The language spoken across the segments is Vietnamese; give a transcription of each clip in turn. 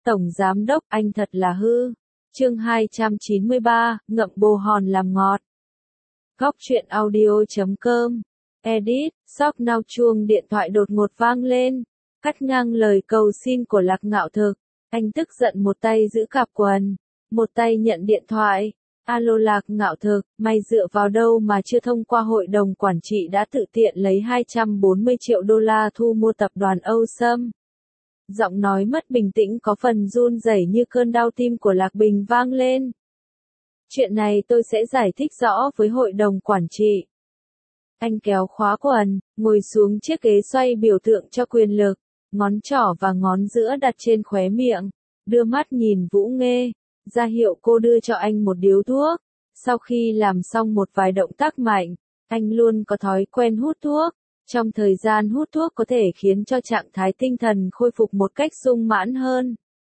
Tổng Giám đốc, anh thật là hư. Chương 293, ngậm bồ hòn làm ngọt. Góc truyện audio.com. Edit, Shop Now. Chuông điện thoại đột ngột vang lên, cắt ngang lời cầu xin của Lạc Ngạo Thực. Anh tức giận một tay giữ cặp quần, một tay nhận điện thoại. Alo Lạc Ngạo Thực, mày dựa vào đâu mà chưa thông qua hội đồng quản trị đã tự tiện lấy 240 triệu đô la thu mua tập đoàn Âu Sâm? Giọng nói mất bình tĩnh có phần run rẩy như cơn đau tim của Lạc Bình vang lên. Chuyện này tôi sẽ giải thích rõ với hội đồng quản trị. Anh kéo khóa quần, ngồi xuống chiếc ghế xoay biểu tượng cho quyền lực, ngón trỏ và ngón giữa đặt trên khóe miệng, đưa mắt nhìn Vũ Nghê, ra hiệu cô đưa cho anh một điếu thuốc. Sau khi làm xong một vài động tác mạnh, anh luôn có thói quen hút thuốc. Trong thời gian hút thuốc có thể khiến cho trạng thái tinh thần khôi phục một cách sung mãn hơn.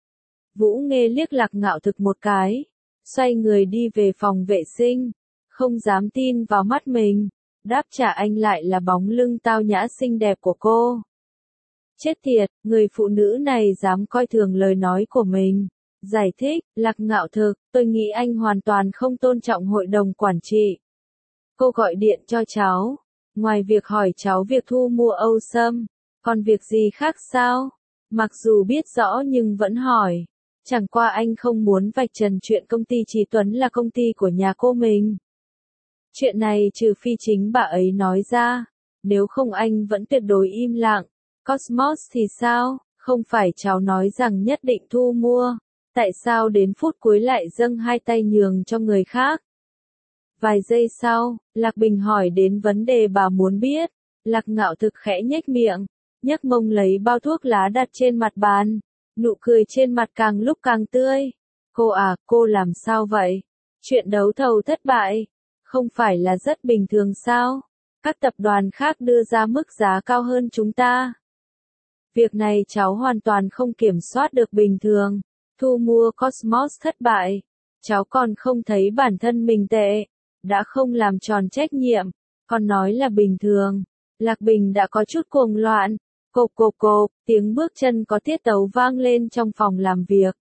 Vũ Nghê liếc Lạc Ngạo Thực một cái, xoay người đi về phòng vệ sinh, không dám tin vào mắt mình. Đáp trả anh lại là bóng lưng tao nhã xinh đẹp của cô. Chết tiệt, người phụ nữ này dám coi thường lời nói của mình. Giải thích, Lạc Ngạo Thực, tôi nghĩ anh hoàn toàn không tôn trọng hội đồng quản trị. Cô gọi điện cho cháu. Ngoài việc hỏi cháu việc thu mua Âu Sâm, còn việc gì khác sao? Mặc dù biết rõ nhưng vẫn hỏi. Chẳng qua anh không muốn vạch trần chuyện công ty Chí Tuấn là công ty của nhà cô mình. Chuyện này trừ phi chính bà ấy nói ra, nếu không anh vẫn tuyệt đối im lặng. Cosmos thì sao? Không phải cháu nói rằng nhất định thu mua, tại sao đến phút cuối lại dâng hai tay nhường cho người khác? Vài giây sau, Lạc Bình hỏi đến vấn đề bà muốn biết. Lạc Ngạo Thực khẽ nhếch miệng, nhấc mông lấy bao thuốc lá đặt trên mặt bàn, nụ cười trên mặt càng lúc càng tươi. Cô à, cô làm sao vậy? Chuyện đấu thầu thất bại, không phải là rất bình thường sao? Các tập đoàn khác đưa ra mức giá cao hơn chúng ta. Việc này cháu hoàn toàn không kiểm soát được bình thường. Thu mua Cosmos thất bại, cháu còn không thấy bản thân mình tệ, đã không làm tròn trách nhiệm, còn nói là bình thường. Lạc Bình đã có chút cuồng loạn. Cộp cộp cộp, tiếng bước chân có tiết tấu vang lên trong phòng làm việc.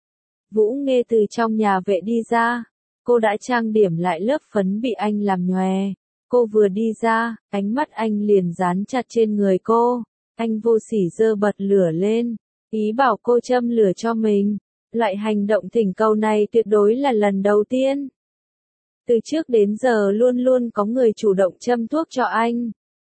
Vũ Nghê từ trong nhà vệ đi ra. Cô đã trang điểm lại lớp phấn bị anh làm nhòe. Cô vừa đi ra, ánh mắt anh liền dán chặt trên người cô. Anh vô sỉ giơ bật lửa lên, ý bảo cô châm lửa cho mình. Loại hành động thỉnh cầu này tuyệt đối là lần đầu tiên. Từ trước đến giờ luôn luôn có người chủ động châm thuốc cho anh.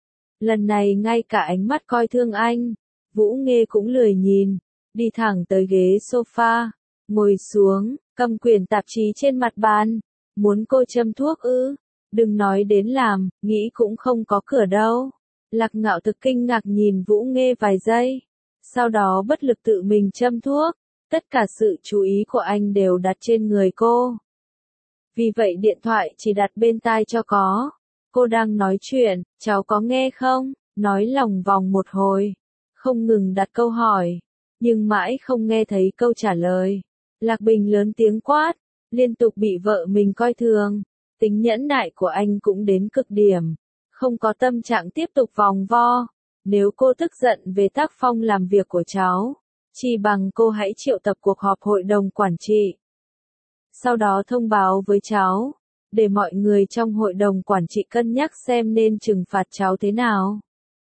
Lần này ngay cả ánh mắt coi thương anh, Vũ Nghê cũng lười nhìn, đi thẳng tới ghế sofa, ngồi xuống, cầm quyển tạp chí trên mặt bàn. Muốn cô châm thuốc ư? Đừng nói đến làm, nghĩ cũng không có cửa đâu. Lạc Ngạo Thực kinh ngạc nhìn Vũ Nghê vài giây, sau đó bất lực tự mình châm thuốc. Tất cả sự chú ý của anh đều đặt trên người cô. Vì vậy điện thoại chỉ đặt bên tai cho có. Cô đang nói chuyện, cháu có nghe không? Nói lòng vòng một hồi, không ngừng đặt câu hỏi, nhưng mãi không nghe thấy câu trả lời. Lạc Bình lớn tiếng quát, liên tục bị vợ mình coi thường. Tính nhẫn nại của anh cũng đến cực điểm, không có tâm trạng tiếp tục vòng vo. Nếu cô tức giận về tác phong làm việc của cháu, chỉ bằng cô hãy triệu tập cuộc họp hội đồng quản trị. Sau đó thông báo với cháu, để mọi người trong hội đồng quản trị cân nhắc xem nên trừng phạt cháu thế nào.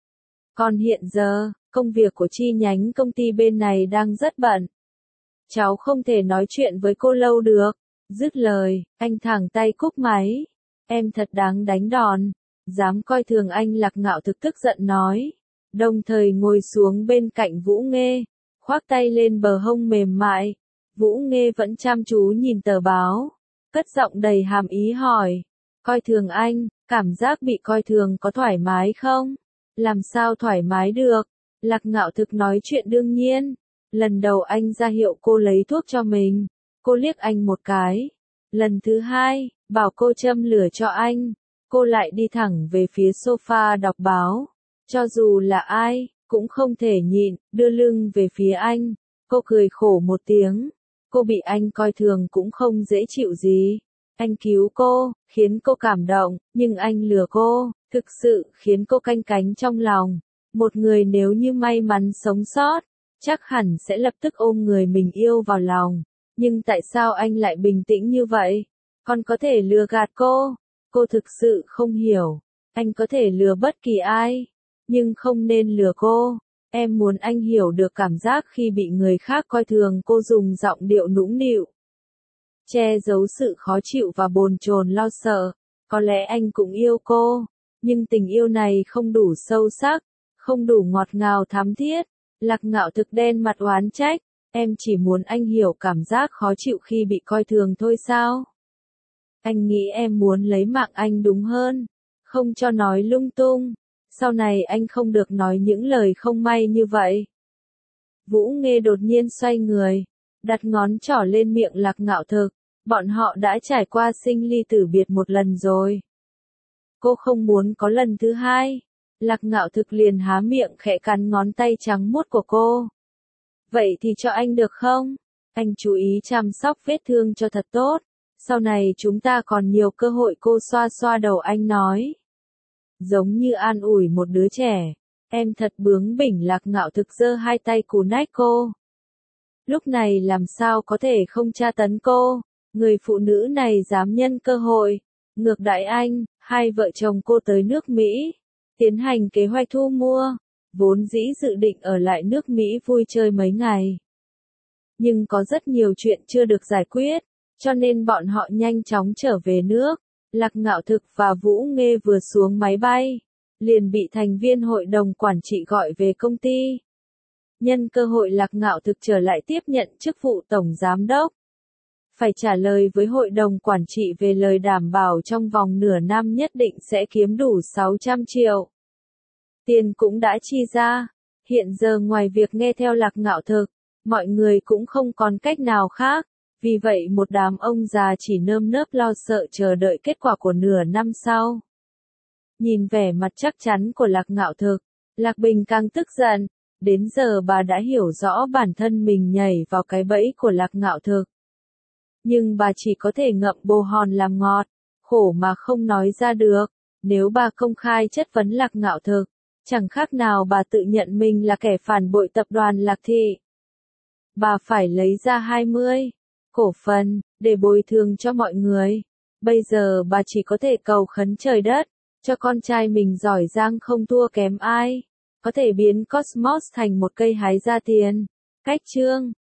Còn hiện giờ, công việc của chi nhánh công ty bên này đang rất bận. Cháu không thể nói chuyện với cô lâu được. Dứt lời, anh thẳng tay cúp máy. Em thật đáng đánh đòn. Dám coi thường anh. Lạc Ngạo Thực tức giận nói. Đồng thời ngồi xuống bên cạnh Vũ Nghê, khoác tay lên bờ hông mềm mại. Vũ Nghê vẫn chăm chú nhìn tờ báo, cất giọng đầy hàm ý hỏi. Coi thường anh, cảm giác bị coi thường có thoải mái không? Làm sao thoải mái được? Lạc Ngạo Thực nói chuyện đương nhiên. Lần đầu anh ra hiệu cô lấy thuốc cho mình, cô liếc anh một cái. Lần thứ hai, bảo cô châm lửa cho anh, cô lại đi thẳng về phía sofa đọc báo. Cho dù là ai, cũng không thể nhịn, đưa lưng về phía anh. Cô cười khổ một tiếng. Cô bị anh coi thường cũng không dễ chịu gì. Anh cứu cô, khiến cô cảm động, nhưng anh lừa cô, thực sự khiến cô canh cánh trong lòng. Một người nếu như may mắn sống sót, chắc hẳn sẽ lập tức ôm người mình yêu vào lòng. Nhưng tại sao anh lại bình tĩnh như vậy? Con có thể lừa gạt cô thực sự không hiểu. Anh có thể lừa bất kỳ ai, nhưng không nên lừa cô. Em muốn anh hiểu được cảm giác khi bị người khác coi thường. Cô dùng giọng điệu nũng nịu, che giấu sự khó chịu và bồn chồn lo sợ. Có lẽ anh cũng yêu cô, nhưng tình yêu này không đủ sâu sắc, không đủ ngọt ngào thắm thiết. Lạc Ngạo Thực đen mặt oán trách, em chỉ muốn anh hiểu cảm giác khó chịu khi bị coi thường thôi sao? Anh nghĩ em muốn lấy mạng anh đúng hơn, không cho nói lung tung. Sau này anh không được nói những lời không may như vậy. Vũ Nghê đột nhiên xoay người, đặt ngón trỏ lên miệng Lạc Ngạo Thực. Bọn họ đã trải qua sinh ly tử biệt một lần rồi. Cô không muốn có lần thứ hai. Lạc Ngạo Thực liền há miệng khẽ cắn ngón tay trắng muốt của cô. Vậy thì cho anh được không? Anh chú ý chăm sóc vết thương cho thật tốt. Sau này chúng ta còn nhiều cơ hội. Cô xoa xoa đầu anh nói. Giống như an ủi một đứa trẻ. Em thật bướng bỉnh. Lạc Ngạo Thực giơ hai tay cù nách cô. Lúc này làm sao có thể không tra tấn cô? Người phụ nữ này dám nhân cơ hội ngược đãi anh. Hai vợ chồng cô tới nước Mỹ, tiến hành kế hoạch thu mua, vốn dĩ dự định ở lại nước Mỹ vui chơi mấy ngày. Nhưng có rất nhiều chuyện chưa được giải quyết, cho nên bọn họ nhanh chóng trở về nước. Lạc Ngạo Thực và Vũ Nghê vừa xuống máy bay, liền bị thành viên hội đồng quản trị gọi về công ty. Nhân cơ hội Lạc Ngạo Thực trở lại tiếp nhận chức vụ tổng giám đốc. Phải trả lời với hội đồng quản trị về lời đảm bảo trong vòng nửa năm nhất định sẽ kiếm đủ 600 triệu. Tiền cũng đã chi ra. Hiện giờ ngoài việc nghe theo Lạc Ngạo Thực, mọi người cũng không còn cách nào khác. Vì vậy một đám ông già chỉ nơm nớp lo sợ chờ đợi kết quả của nửa năm sau. Nhìn vẻ mặt chắc chắn của Lạc Ngạo Thực, Lạc Bình càng tức giận. Đến giờ bà đã hiểu rõ bản thân mình nhảy vào cái bẫy của Lạc Ngạo Thực. Nhưng bà chỉ có thể ngậm bồ hòn làm ngọt, khổ mà không nói ra được. Nếu bà công khai chất vấn Lạc Ngạo Thực, chẳng khác nào bà tự nhận mình là kẻ phản bội tập đoàn Lạc Thị. Bà phải lấy ra 20 cổ phần để bồi thường cho mọi người. Bây giờ bà chỉ có thể cầu khấn trời đất, cho con trai mình giỏi giang không thua kém ai, có thể biến Cosmos thành một cây hái ra tiền. Cách chương